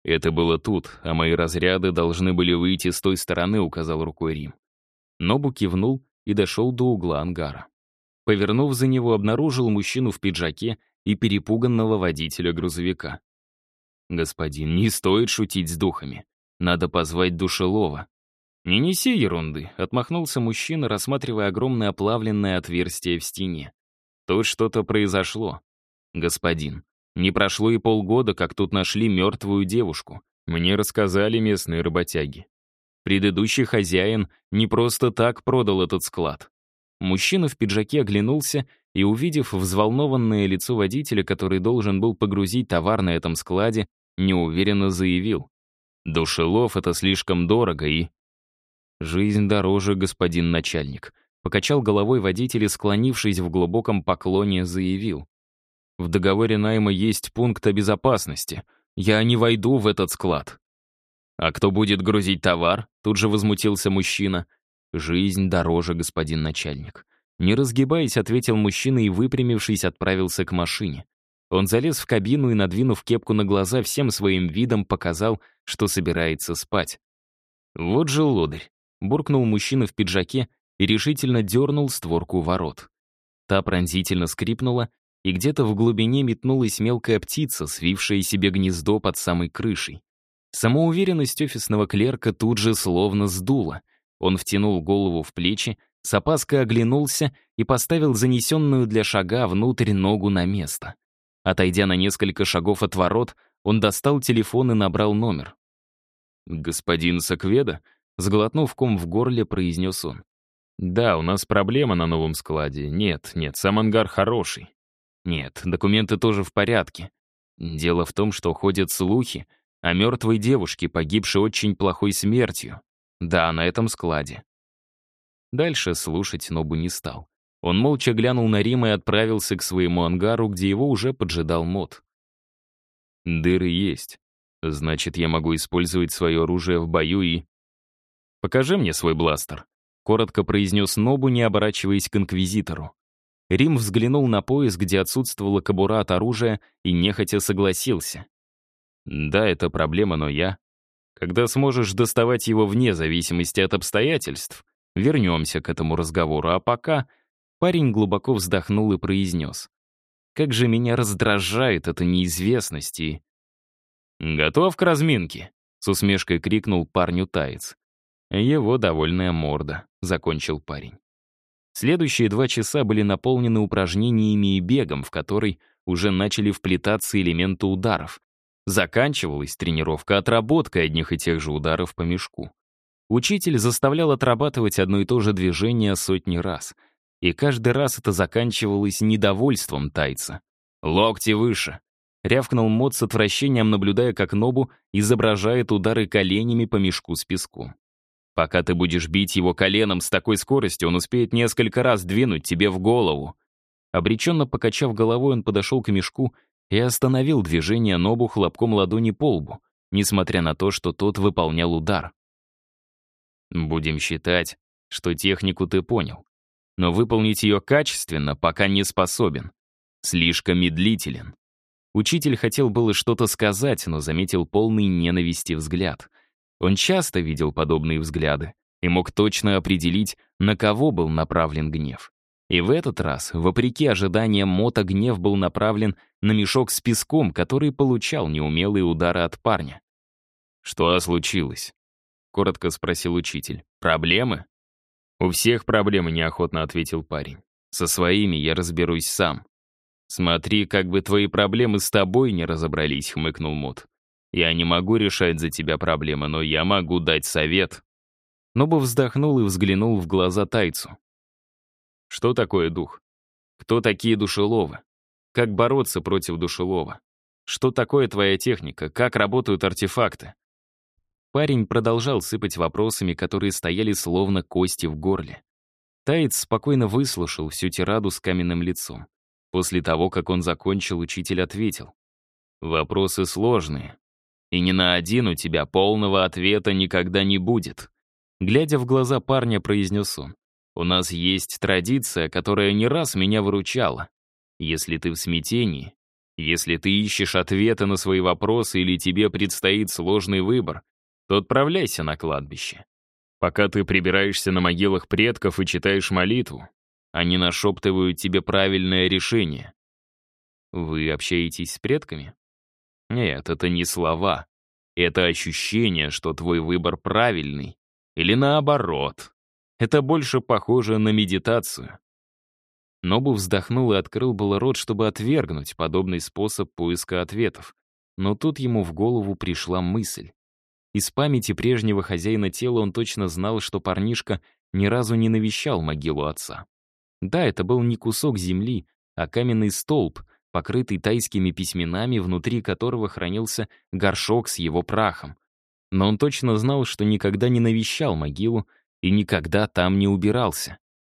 «Это было тут, а мои разряды должны были выйти с той стороны», — указал рукой Рим. Нобу кивнул и дошел до угла ангара. Повернув за него, обнаружил мужчину в пиджаке и перепуганного водителя грузовика. «Господин, не стоит шутить с духами. Надо позвать душелова». «Не неси ерунды», — отмахнулся мужчина, рассматривая огромное оплавленное отверстие в стене. «Тут что-то произошло. Господин, не прошло и полгода, как тут нашли мертвую девушку. Мне рассказали местные работяги. Предыдущий хозяин не просто так продал этот склад». Мужчина в пиджаке оглянулся и, увидев взволнованное лицо водителя, который должен был погрузить товар на этом складе, неуверенно заявил: «Душелов — это слишком дорого и...» «Жизнь дороже, господин начальник», — покачал головой водитель и, склонившись в глубоком поклоне, заявил: «В договоре найма есть пункт о безопасности. Я не войду в этот склад». «А кто будет грузить товар?» — тут же возмутился мужчина. «Жизнь дороже, господин начальник». Не разгибаясь, ответил мужчина и, выпрямившись, отправился к машине. Он залез в кабину и, надвинув кепку на глаза, всем своим видом показал, что собирается спать. «Вот же лодырь», — буркнул мужчина в пиджаке и решительно дернул створку ворот. Та пронзительно скрипнула, и где-то в глубине метнулась мелкая птица, свившая себе гнездо под самой крышей. Самоуверенность офисного клерка тут же словно сдула. Он втянул голову в плечи, с опаской оглянулся и поставил занесенную для шага внутрь ногу на место. Отойдя на несколько шагов от ворот, он достал телефон и набрал номер. «Господин Сакведа?» — сглотнув ком в горле, произнес он. «Да, у нас проблема на новом складе. Нет, сам ангар хороший. Нет, документы тоже в порядке. Дело в том, что ходят слухи о мертвой девушке, погибшей очень плохой смертью. Да, на этом складе». Дальше слушать Нобу не стал. Он молча глянул на Рима и отправился к своему ангару, где его уже поджидал Мот. «Дыры есть. Значит, я могу использовать свое оружие в бою и...» «Покажи мне свой бластер», — коротко произнес Нобу, не оборачиваясь к инквизитору. Рим взглянул на пояс, где отсутствовала кобура от оружия, и нехотя согласился. «Да, это проблема, но я... Когда сможешь доставать его вне зависимости от обстоятельств, вернемся к этому разговору, а пока...» Парень глубоко вздохнул и произнес: «Как же меня раздражает эта неизвестность и...» «Готов к разминке?» — с усмешкой крикнул парню таец. «Его довольная морда», — закончил парень. Следующие 2 часа были наполнены упражнениями и бегом, в который уже начали вплетаться элементы ударов. Заканчивалась тренировка отработкой одних и тех же ударов по мешку. Учитель заставлял отрабатывать одно и то же движение сотни раз. И каждый раз это заканчивалось недовольством тайца. «Локти выше!» — рявкнул Мот с отвращением, наблюдая, как Нобу изображает удары коленями по мешку с песком. «Пока ты будешь бить его коленом с такой скоростью, он успеет несколько раз двинуть тебе в голову». Обреченно покачав головой, он подошел к мешку и остановил движение Нобу хлопком ладони по лбу, несмотря на то, что тот выполнял удар. «Будем считать, что технику ты понял. Но выполнить ее качественно пока не способен. Слишком медлителен». Учитель хотел было что-то сказать, но заметил полный ненависти взгляд. Он часто видел подобные взгляды и мог точно определить, на кого был направлен гнев. И в этот раз, вопреки ожиданиям Мота, гнев был направлен на мешок с песком, который получал неумелые удары от парня. «Что случилось?» — коротко спросил учитель. «Проблемы?» «У всех проблемы», — неохотно ответил парень. «Со своими я разберусь сам». «Смотри, как бы твои проблемы с тобой не разобрались», — хмыкнул Мот. «Я не могу решать за тебя проблемы, но я могу дать совет». Нобу вздохнул и взглянул в глаза тайцу. «Что такое дух? Кто такие душеловы? Как бороться против душелова? Что такое твоя техника? Как работают артефакты?» Парень продолжал сыпать вопросами, которые стояли словно кости в горле. Таец спокойно выслушал всю тираду с каменным лицом. После того, как он закончил, учитель ответил: «Вопросы сложные, и ни на один у тебя полного ответа никогда не будет». Глядя в глаза парня, произнес он: «У нас есть традиция, которая не раз меня выручала. Если ты в смятении, Если ты ищешь ответы на свои вопросы или тебе предстоит сложный выбор, то отправляйся на кладбище. Пока ты прибираешься на могилах предков и читаешь молитву, они нашептывают тебе правильное решение. Вы общаетесь с предками? Нет, это не слова. Это ощущение, что твой выбор правильный. Или наоборот. Это больше похоже на медитацию. Нобу вздохнул и открыл было рот, чтобы отвергнуть подобный способ поиска ответов. Но тут ему в голову пришла мысль. Из памяти прежнего хозяина тела он точно знал, что парнишка ни разу не навещал могилу отца. Да, это был не кусок земли, а каменный столб, покрытый тайскими письменами, внутри которого хранился горшок с его прахом. Но он точно знал, что никогда не навещал могилу и никогда там не убирался.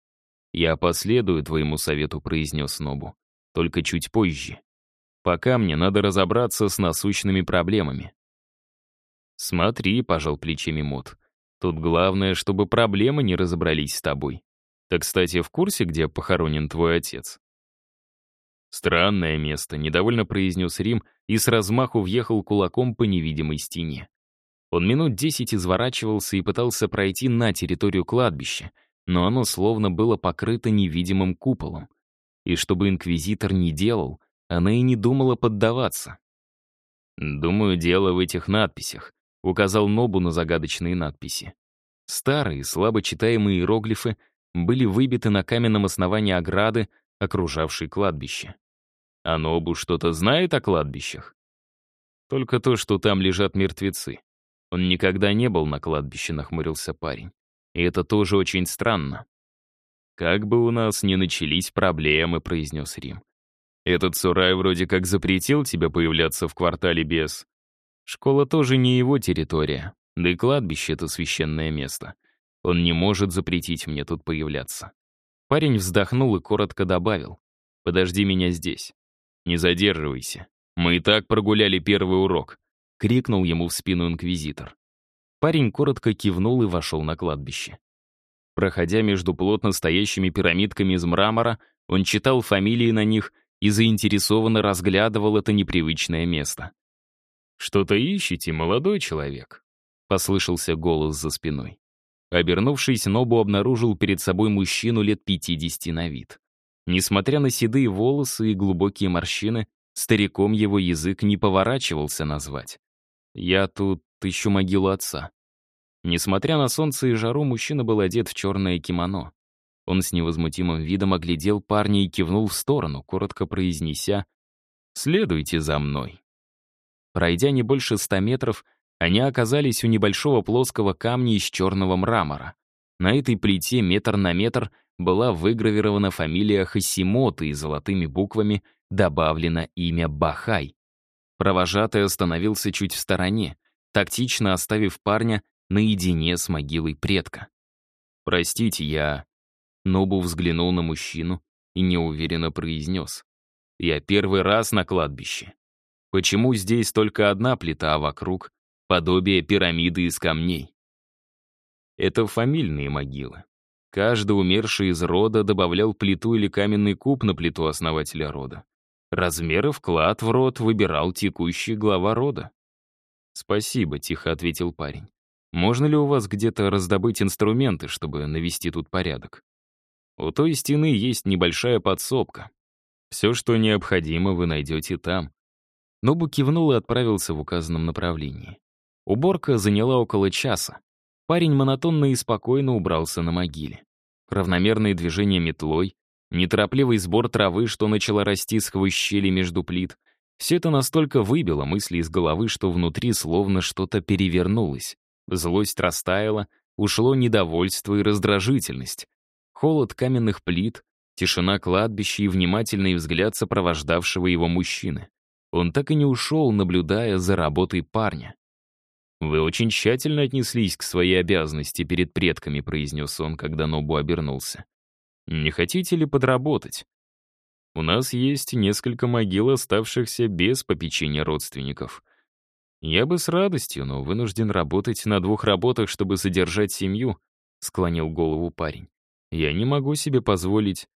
«Я последую твоему совету», — произнес Нобу. «Только чуть позже. Пока мне надо разобраться с насущными проблемами». «Смотри», — пожал плечами Мот. «Тут главное, чтобы проблемы не разобрались с тобой. Ты, кстати, в курсе, где похоронен твой отец?» «Странное место», — недовольно произнес Рим и с размаху въехал кулаком по невидимой стене. Он минут 10 изворачивался и пытался пройти на территорию кладбища, но оно словно было покрыто невидимым куполом. И чтобы инквизитор не делал, она и не думала поддаваться. «Думаю, дело в этих надписях», — указал Нобу на загадочные надписи. Старые, слабо читаемые иероглифы были выбиты на каменном основании ограды, окружавшей кладбище. «А Нобу что-то знает о кладбищах?» «Только то, что там лежат мертвецы. Он никогда не был на кладбище», — нахмурился парень. «И это тоже очень странно». «Как бы у нас ни начались проблемы», — произнес Рим. «Этот Цурай вроде как запретил тебе появляться в квартале без...» «Школа тоже не его территория, да и кладбище — это священное место. Он не может запретить мне тут появляться». Парень вздохнул и коротко добавил: «Подожди меня здесь. Не задерживайся. Мы и так прогуляли первый урок», — крикнул ему в спину инквизитор. Парень коротко кивнул и вошел на кладбище. Проходя между плотно стоящими пирамидками из мрамора, он читал фамилии на них и заинтересованно разглядывал это непривычное место. «Что-то ищете, молодой человек?» — послышался голос за спиной. Обернувшись, Нобу обнаружил перед собой мужчину лет 50 на вид. Несмотря на седые волосы и глубокие морщины, стариком его язык не поворачивался назвать. «Я тут ищу могилу отца». Несмотря на солнце и жару, мужчина был одет в черное кимоно. Он с невозмутимым видом оглядел парня и кивнул в сторону, коротко произнеся: «Следуйте за мной». Пройдя не больше 100 метров, они оказались у небольшого плоского камня из черного мрамора. На этой плите метр на метр была выгравирована фамилия Хасимота и золотыми буквами добавлено имя Бахай. Провожатый остановился чуть в стороне, тактично оставив парня наедине с могилой предка. «Простите, я...» Нобу взглянул на мужчину и неуверенно произнес: «Я первый раз на кладбище. Почему здесь только одна плита, а вокруг подобие пирамиды из камней?» Это фамильные могилы. Каждый умерший из рода добавлял плиту или каменный куб на плиту основателя рода. Размер и вклад в род выбирал текущий глава рода. «Спасибо», — тихо ответил парень. «Можно ли у вас где-то раздобыть инструменты, чтобы навести тут порядок? У той стены есть небольшая подсобка. Все, что необходимо, вы найдете там». Нобу кивнул и отправился в указанном направлении. Уборка заняла около часа. Парень монотонно и спокойно убрался на могиле. Равномерные движения метлой, неторопливый сбор травы, что начала расти сквозь щели между плит — все это настолько выбило мысли из головы, что внутри словно что-то перевернулось. Злость растаяла, ушло недовольство и раздражительность. Холод каменных плит, тишина кладбища и внимательный взгляд сопровождавшего его мужчины. Он так и не ушел, наблюдая за работой парня. «Вы очень тщательно отнеслись к своей обязанности перед предками», — произнес он, когда Нобу обернулся. «Не хотите ли подработать? У нас есть несколько могил, оставшихся без попечения родственников. Я бы с радостью, но вынужден работать на 2 работах, чтобы содержать семью», — склонил голову парень. «Я не могу себе позволить...»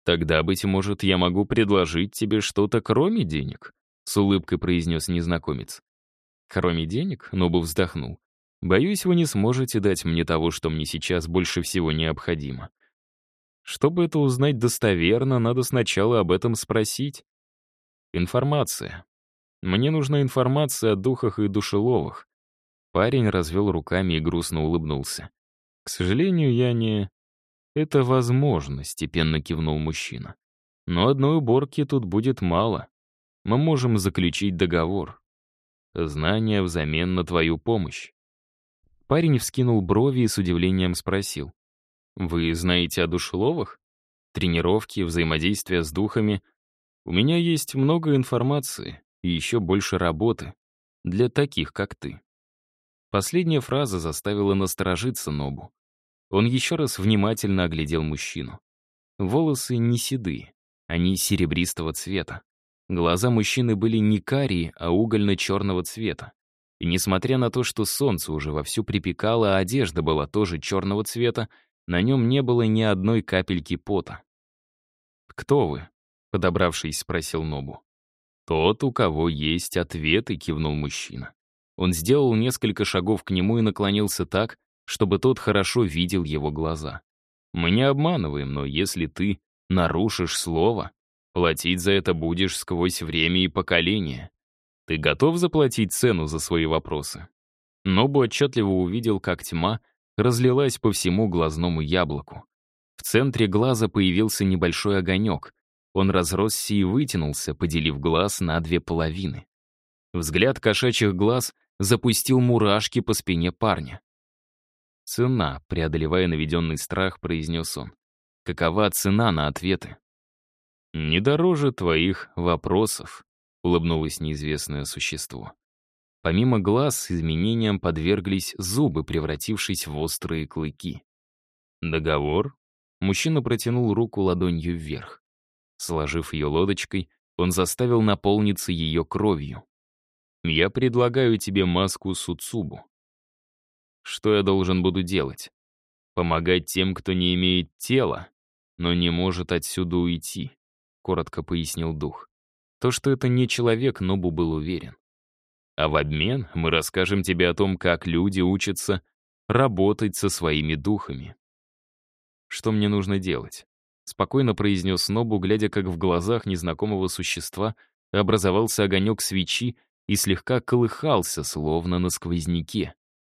«Тогда, быть может, я могу предложить тебе что-то кроме денег», — с улыбкой произнес незнакомец. «Кроме денег?» — Нобу вздохнул. «Боюсь, вы не сможете дать мне того, что мне сейчас больше всего необходимо. Чтобы это узнать достоверно, надо сначала об этом спросить. Информация. Мне нужна информация о духах и душеловах». Парень развел руками и грустно улыбнулся. «К сожалению, я не...» «Это возможно», — степенно кивнул мужчина. «Но одной уборки тут будет мало. Мы можем заключить договор. Знания взамен на твою помощь». Парень вскинул брови и с удивлением спросил. «Вы знаете о душеловах? Тренировки, взаимодействие с духами? У меня есть много информации и еще больше работы для таких, как ты». Последняя фраза заставила насторожиться Нобу. Он еще раз внимательно оглядел мужчину. Волосы не седые, они серебристого цвета. Глаза мужчины были не карие, а угольно-черного цвета. И несмотря на то, что солнце уже вовсю припекало, а одежда была тоже черного цвета, на нем не было ни одной капельки пота. «Кто вы?» — подобравшись, спросил Нобу. «Тот, у кого есть ответы», — кивнул мужчина. Он сделал несколько шагов к нему и наклонился так, чтобы тот хорошо видел его глаза. «Мы не обманываем, но если ты нарушишь слово, платить за это будешь сквозь время и поколения. Ты готов заплатить цену за свои вопросы?» Нобу отчетливо увидел, как тьма разлилась по всему глазному яблоку. В центре глаза появился небольшой огонек. Он разросся и вытянулся, поделив глаз на две половины. Взгляд кошачьих глаз запустил мурашки по спине парня. «Цена», — преодолевая наведенный страх, произнес он. «Какова цена на ответы?» «Не дороже твоих вопросов», — улыбнулось неизвестное существо. Помимо глаз, изменениям подверглись зубы, превратившись в острые клыки. «Договор?» Мужчина протянул руку ладонью вверх. Сложив ее лодочкой, он заставил наполниться ее кровью. «Я предлагаю тебе маску Суцубу. Что я должен буду делать? Помогать тем, кто не имеет тела, но не может отсюда уйти», — коротко пояснил дух. То, что это не человек, Нобу был уверен. «А в обмен мы расскажем тебе о том, как люди учатся работать со своими духами». «Что мне нужно делать?» — спокойно произнес Нобу, глядя, как в глазах незнакомого существа образовался огонек свечи и слегка колыхался, словно на сквозняке.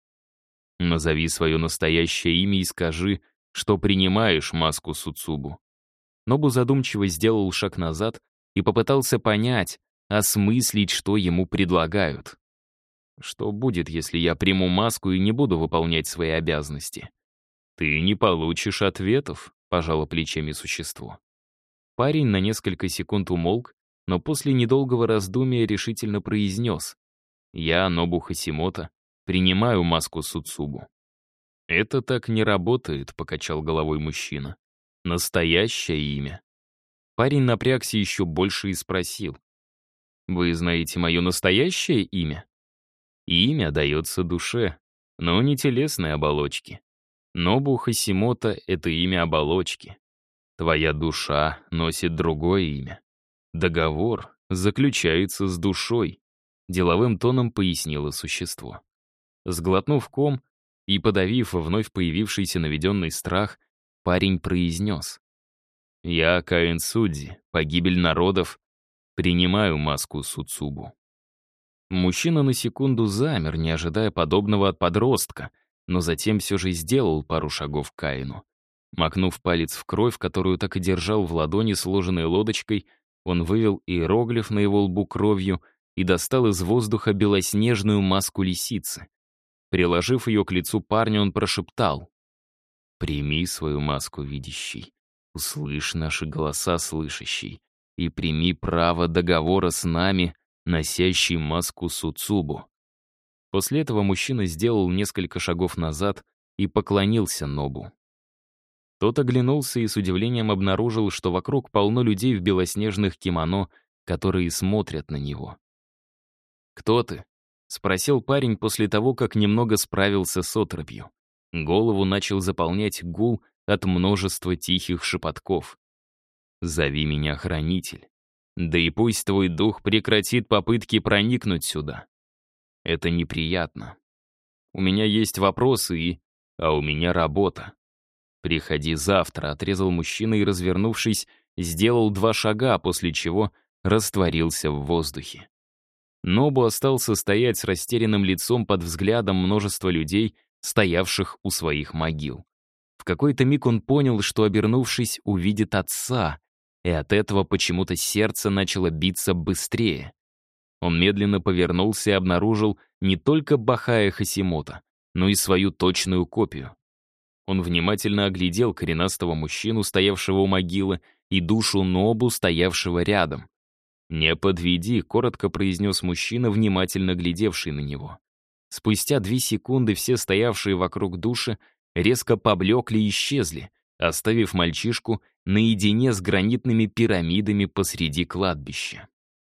«Назови свое настоящее имя и скажи, что принимаешь маску Суцубу». Нобу задумчиво сделал шаг назад и попытался понять, осмыслить, что ему предлагают. «Что будет, если я приму маску и не буду выполнять свои обязанности?» «Ты не получишь ответов», — пожало плечами существо. Парень на несколько секунд умолк, но после недолгого раздумия решительно произнес: «Я, Нобу Хасимото, принимаю маску Суцубу». «Это так не работает», — покачал головой мужчина. «Настоящее имя». Парень напрягся еще больше и спросил: «Вы знаете мое настоящее имя?» «Имя дается душе, но не телесной оболочке. Нобу Хасимото — это имя оболочки. Твоя душа носит другое имя. Договор заключается с душой», — деловым тоном пояснило существо. Сглотнув ком и подавив вновь появившийся наведенный страх, парень произнес: «Я, Каин Судзи, погибель народов, принимаю маску Суцубу». Мужчина на секунду замер, не ожидая подобного от подростка, но затем все же сделал пару шагов к Каину. Макнув палец в кровь, которую так и держал в ладони, сложенной лодочкой, он вывел иероглиф на его лбу кровью и достал из воздуха белоснежную маску лисицы. Приложив ее к лицу парня, он прошептал: «Прими свою маску, видящий, услышь наши голоса, слышащий, и прими право договора с нами, носящий маску Суцубу». После этого мужчина сделал несколько шагов назад и поклонился Нобу. Тот оглянулся и с удивлением обнаружил, что вокруг полно людей в белоснежных кимоно, которые смотрят на него. «Кто ты?» — спросил парень после того, как немного справился с отрыбью. Голову начал заполнять гул от множества тихих шепотков. Зови меня Хранитель. Да и пусть твой дух прекратит попытки проникнуть сюда. Это неприятно. У меня есть вопросы А у меня работа. «Приходи завтра», — отрезал мужчина и, развернувшись, сделал 2 шага, после чего растворился в воздухе. Нобу остался стоять с растерянным лицом под взглядом множества людей, стоявших у своих могил. В какой-то миг он понял, что, обернувшись, увидит отца, и от этого почему-то сердце начало биться быстрее. Он медленно повернулся и обнаружил не только Бахая Хасимота, но и свою точную копию. Он внимательно оглядел коренастого мужчину, стоявшего у могилы, и душу Нобу, стоявшего рядом. «Не подведи», — коротко произнес мужчина, внимательно глядевший на него. Спустя 2 секунды все стоявшие вокруг души резко поблекли и исчезли, оставив мальчишку наедине с гранитными пирамидами посреди кладбища.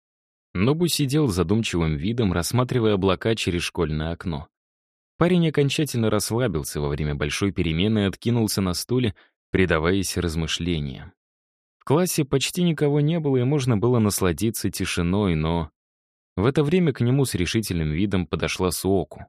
Нобу сидел с задумчивым видом, рассматривая облака через школьное окно. Парень окончательно расслабился во время большой перемены и откинулся на стуле, предаваясь размышлениям. В классе почти никого не было, и можно было насладиться тишиной, но... В это время к нему с решительным видом подошла Суоку.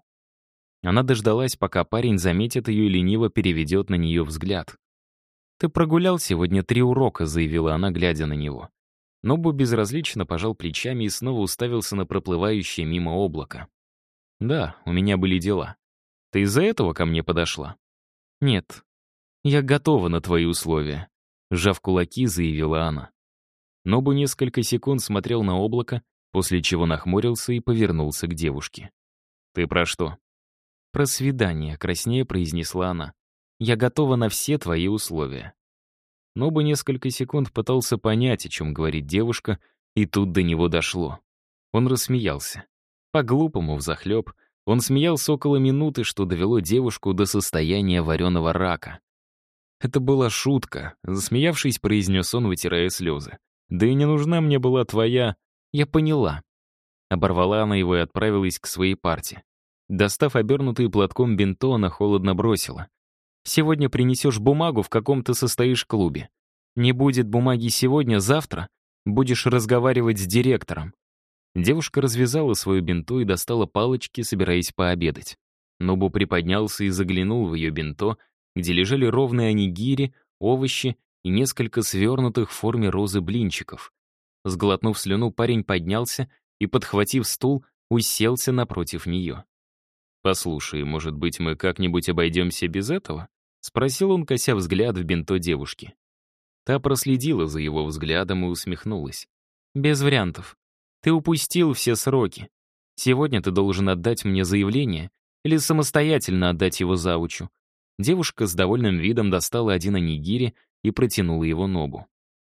Она дождалась, пока парень заметит ее и лениво переведет на нее взгляд. «Ты прогулял сегодня 3 урока», — заявила она, глядя на него. Нобу безразлично пожал плечами и снова уставился на проплывающее мимо облако. «Да, у меня были дела. Ты из-за этого ко мне подошла?» «Нет, я готова на твои условия», — сжав кулаки, заявила она. Нобу несколько секунд смотрел на облако, после чего нахмурился и повернулся к девушке. «Ты про что?» «Про свидание», — краснее произнесла она. «Я готова на все твои условия». Нобу несколько секунд пытался понять, о чем говорит девушка, и тут до него дошло. Он рассмеялся. По-глупому, взахлеб. Он смеялся около минуты, что довело девушку до состояния вареного рака. «Это была шутка», — засмеявшись, произнес он, вытирая слезы. «Да и не нужна мне была твоя...» «Я поняла». Оборвала она его и отправилась к своей парте. Достав обернутый платком бинто, она холодно бросила. «Сегодня принесешь бумагу, в каком ты состоишь клубе. Не будет бумаги сегодня, завтра будешь разговаривать с директором». Девушка развязала свою бинто и достала палочки, собираясь пообедать. Нобу приподнялся и заглянул в ее бинто, где лежали ровные онигири, овощи и несколько свернутых в форме розы блинчиков. Сглотнув слюну, парень поднялся и, подхватив стул, уселся напротив нее. «Послушай, может быть, мы как-нибудь обойдемся без этого?» — спросил он, кося взгляд в бинто девушки. Та проследила за его взглядом и усмехнулась. «Без вариантов. Ты упустил все сроки. Сегодня ты должен отдать мне заявление или самостоятельно отдать его завучу». Девушка с довольным видом достала один онигири и протянула его Нобу.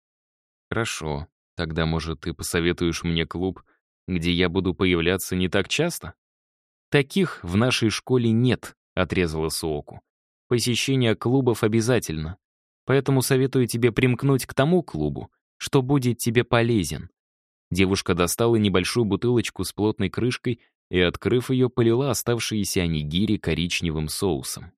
«Хорошо. Тогда, может, ты посоветуешь мне клуб, где я буду появляться не так часто?» «Таких в нашей школе нет», — отрезала Суоку. «Посещение клубов обязательно. Поэтому советую тебе примкнуть к тому клубу, что будет тебе полезен». Девушка достала небольшую бутылочку с плотной крышкой и, открыв ее, полила оставшиеся онигири коричневым соусом.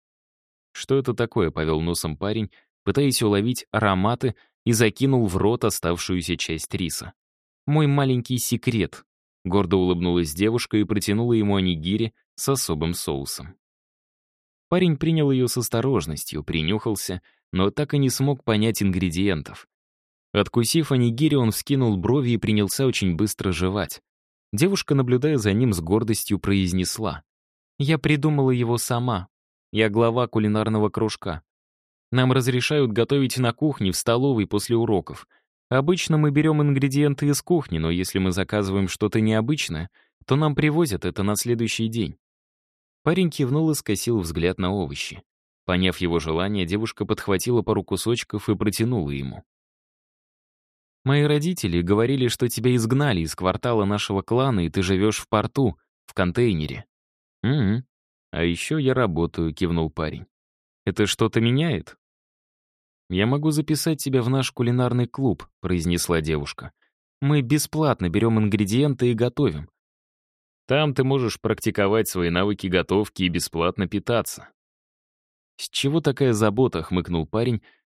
«Что это такое?» — повел носом парень, пытаясь уловить ароматы, и закинул в рот оставшуюся часть риса. «Мой маленький секрет», — гордо улыбнулась девушка и протянула ему онигири с особым соусом. Парень принял ее с осторожностью, принюхался, но так и не смог понять ингредиентов. Откусив онигири, он вскинул брови и принялся очень быстро жевать. Девушка, наблюдая за ним, с гордостью произнесла: «Я придумала его сама. Я глава кулинарного кружка. Нам разрешают готовить на кухне, в столовой после уроков. Обычно мы берем ингредиенты из кухни, но если мы заказываем что-то необычное, то нам привозят это на следующий день». Парень кивнул и скосил взгляд на овощи. Поняв его желание, девушка подхватила пару кусочков и протянула ему. «Мои родители говорили, что тебя изгнали из квартала нашего клана, и ты живешь в порту, в контейнере». «Угу. А еще я работаю», — кивнул парень. «Это что-то меняет?» «Я могу записать тебя в наш кулинарный клуб», — произнесла девушка. «Мы бесплатно берем ингредиенты и готовим. Там ты можешь практиковать свои навыки готовки и бесплатно питаться». «С чего такая забота?» — хмыкнул парень,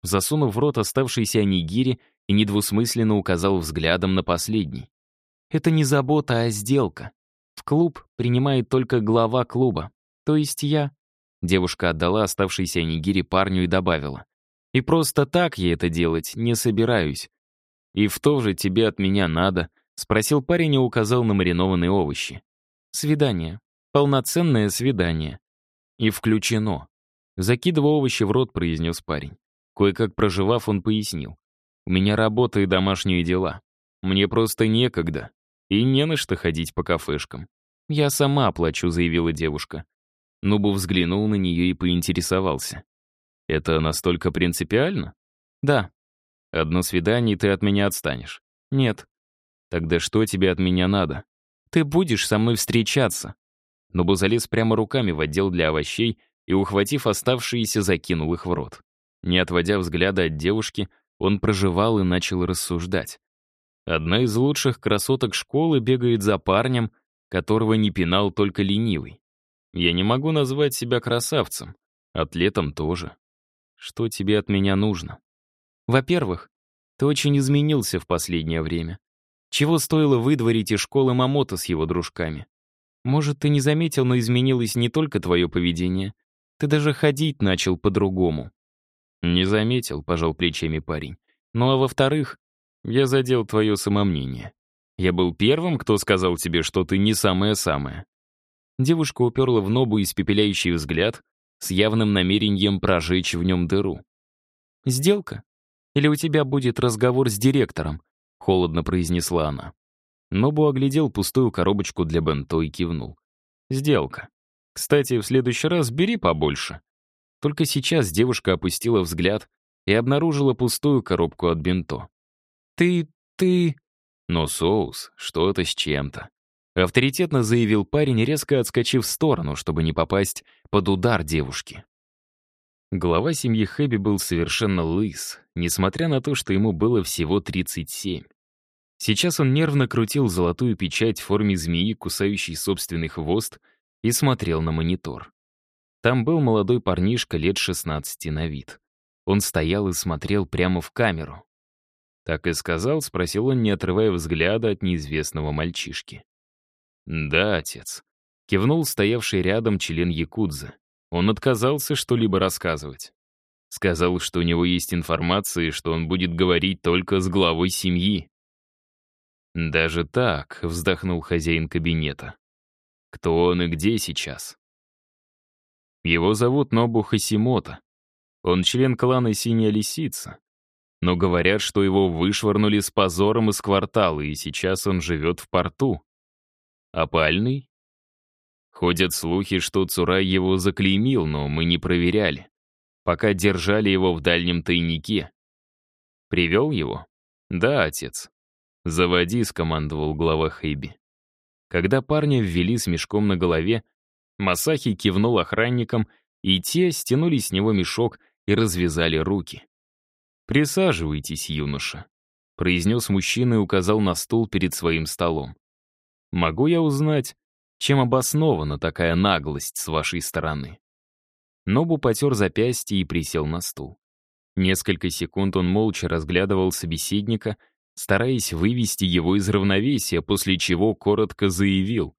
засунув в рот оставшийся онигири и недвусмысленно указал взглядом на последний. «Это не забота, а сделка. В клуб принимает только глава клуба, то есть я». Девушка отдала оставшийся онигири парню и добавила. «И просто так я это делать не собираюсь». «И в то же тебе от меня надо?» — спросил парень и указал на маринованные овощи. «Свидание. Полноценное свидание. И включено». Закидывая овощи в рот, произнес парень. Кое-как проживав, он пояснил. «У меня работа и домашние дела. Мне просто некогда. И не на что ходить по кафешкам. Я сама оплачу», — заявила девушка. Нобу взглянул на нее и поинтересовался. «Это настолько принципиально?» «Да». «Одно свидание, и ты от меня отстанешь?» «Нет». «Тогда что тебе от меня надо?» «Ты будешь со мной встречаться». Нобу залез прямо руками в отдел для овощей и, ухватив оставшиеся, закинул их в рот. Не отводя взгляда от девушки, он прожевал и начал рассуждать. Одна из лучших красоток школы бегает за парнем, которого не пинал только ленивый. Я не могу назвать себя красавцем, атлетом тоже. Что тебе от меня нужно? Во-первых, ты очень изменился в последнее время. Чего стоило выдворить из школы Момото с его дружками? Может, ты не заметил, но изменилось не только твое поведение. Ты даже ходить начал по-другому. Не заметил, пожал плечами парень. Ну а во-вторых, я задел твое самомнение. Я был первым, кто сказал тебе, что ты не самое-самое. Девушка уперла в Нобу испепеляющий взгляд с явным намерением прожечь в нем дыру. «Сделка? Или у тебя будет разговор с директором?» — холодно произнесла она. Нобу оглядел пустую коробочку для бенто и кивнул. «Сделка. Кстати, в следующий раз бери побольше». Только сейчас девушка опустила взгляд и обнаружила пустую коробку от бенто. «Ты... «Но соус, что-то с чем-то», — авторитетно заявил парень, резко отскочив в сторону, чтобы не попасть под удар девушки. Глава семьи Хэби был совершенно лыс, несмотря на то, что ему было всего 37. Сейчас он нервно крутил золотую печать в форме змеи, кусающей собственный хвост, и смотрел на монитор. Там был молодой парнишка лет 16 на вид. Он стоял и смотрел прямо в камеру. «Так и сказал?» — спросил он, не отрывая взгляда от неизвестного мальчишки. «Да, отец», — кивнул стоявший рядом член якудзы. Он отказался что-либо рассказывать. Сказал, что у него есть информация, и что он будет говорить только с главой семьи. «Даже так», — вздохнул хозяин кабинета. «Кто он и где сейчас?» «Его зовут Нобу Хасимото. Он член клана «Синяя лисица». Но говорят, что его вышвырнули с позором из квартала, и сейчас он живет в порту. Опальный? Ходят слухи, что Цурай его заклеймил, но мы не проверяли. Пока держали его в дальнем тайнике. Привел его? Да, отец. «Заводи», — скомандовал глава Хэби. Когда парня ввели с мешком на голове, Масахи кивнул охранникам, и те стянули с него мешок и развязали руки. «Присаживайтесь, юноша», — произнес мужчина и указал на стул перед своим столом. «Могу я узнать, чем обоснована такая наглость с вашей стороны?» Нобу потер запястье и присел на стул. Несколько секунд он молча разглядывал собеседника, стараясь вывести его из равновесия, после чего коротко заявил.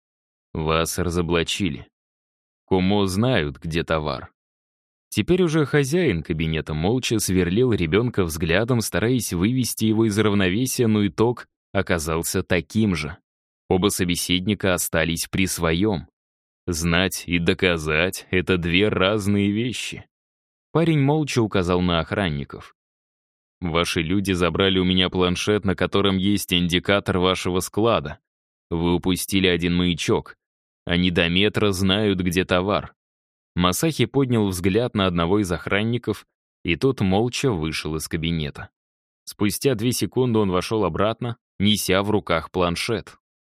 «Вас разоблачили. Кумо знают, где товар». Теперь уже хозяин кабинета молча сверлил ребенка взглядом, стараясь вывести его из равновесия, но итог оказался таким же. Оба собеседника остались при своем. Знать и доказать — это две разные вещи. Парень молча указал на охранников. «Ваши люди забрали у меня планшет, на котором есть индикатор вашего склада. Вы упустили один маячок. Они до метра знают, где товар». Масахи поднял взгляд на одного из охранников, и тот молча вышел из кабинета. Спустя 2 секунды он вошел обратно, неся в руках планшет.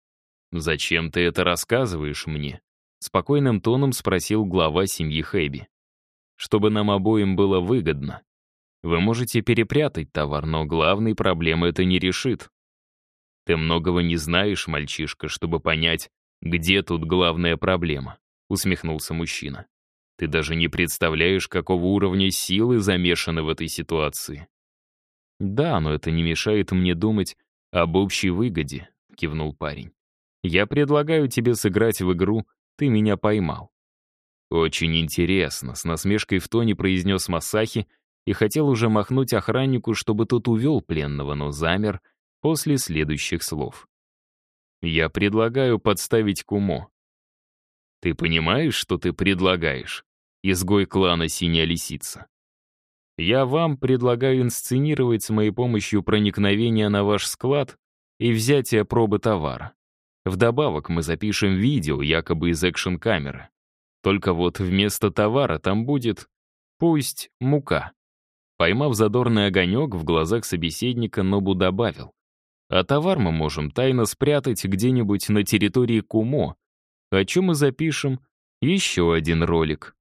«Зачем ты это рассказываешь мне?» — спокойным тоном спросил глава семьи Хэби. «Чтобы нам обоим было выгодно. Вы можете перепрятать товар, но главной проблемы это не решит. Ты многого не знаешь, мальчишка, чтобы понять, где тут главная проблема», — усмехнулся мужчина. Ты даже не представляешь, какого уровня силы замешаны в этой ситуации. Да, но это не мешает мне думать об общей выгоде, кивнул парень. Я предлагаю тебе сыграть в игру «Ты меня поймал». Очень интересно, с насмешкой в тоне произнес Масахи и хотел уже махнуть охраннику, чтобы тот увел пленного, но замер после следующих слов. Я предлагаю подставить Кумо. Ты понимаешь, что ты предлагаешь? Изгой клана «Синяя лисица». Я вам предлагаю инсценировать с моей помощью проникновение на ваш склад и взятие пробы товара. Вдобавок мы запишем видео, якобы из экшн-камеры. Только вот вместо товара там будет, пусть, мука. Поймав задорный огонек, в глазах собеседника Нобу добавил. А товар мы можем тайно спрятать где-нибудь на территории Кумо, о чем мы запишем еще один ролик.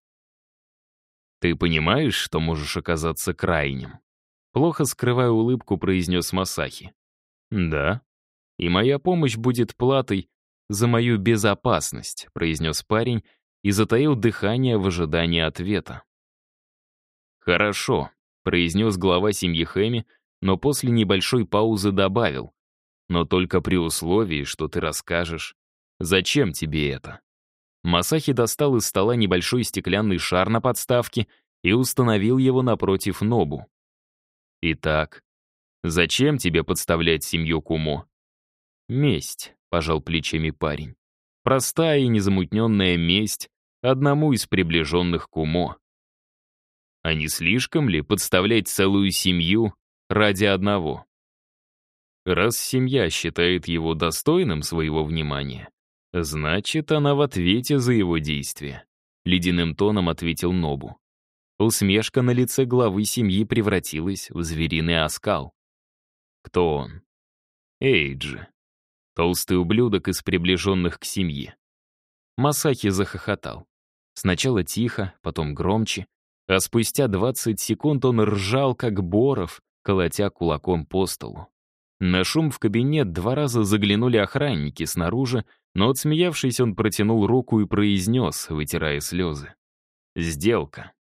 Ты понимаешь, что можешь оказаться крайним? Плохо скрывая улыбку, произнес Масахи. Да. И моя помощь будет платой за мою безопасность, произнес парень и затаил дыхание в ожидании ответа. Хорошо, произнес глава семьи Хэми, но после небольшой паузы добавил. Но только при условии, что ты расскажешь, зачем тебе это. Масахи достал из стола небольшой стеклянный шар на подставке и установил его напротив Нобу. «Итак, зачем тебе подставлять семью Кумо?» «Месть», — пожал плечами парень. «Простая и незамутненная месть одному из приближенных Кумо». «А не слишком ли подставлять целую семью ради одного?» «Раз семья считает его достойным своего внимания, значит, она в ответе за его действия», — ледяным тоном ответил Нобу. Усмешка на лице главы семьи превратилась в звериный оскал. Кто он? Эйджи. Толстый ублюдок из приближенных к семье. Масахи захохотал. Сначала тихо, потом громче, а спустя 20 секунд он ржал, как Боров, колотя кулаком по столу. На шум в кабинет 2 раза заглянули охранники снаружи, но, отсмеявшись, он протянул руку и произнес, вытирая слезы. «Сделка.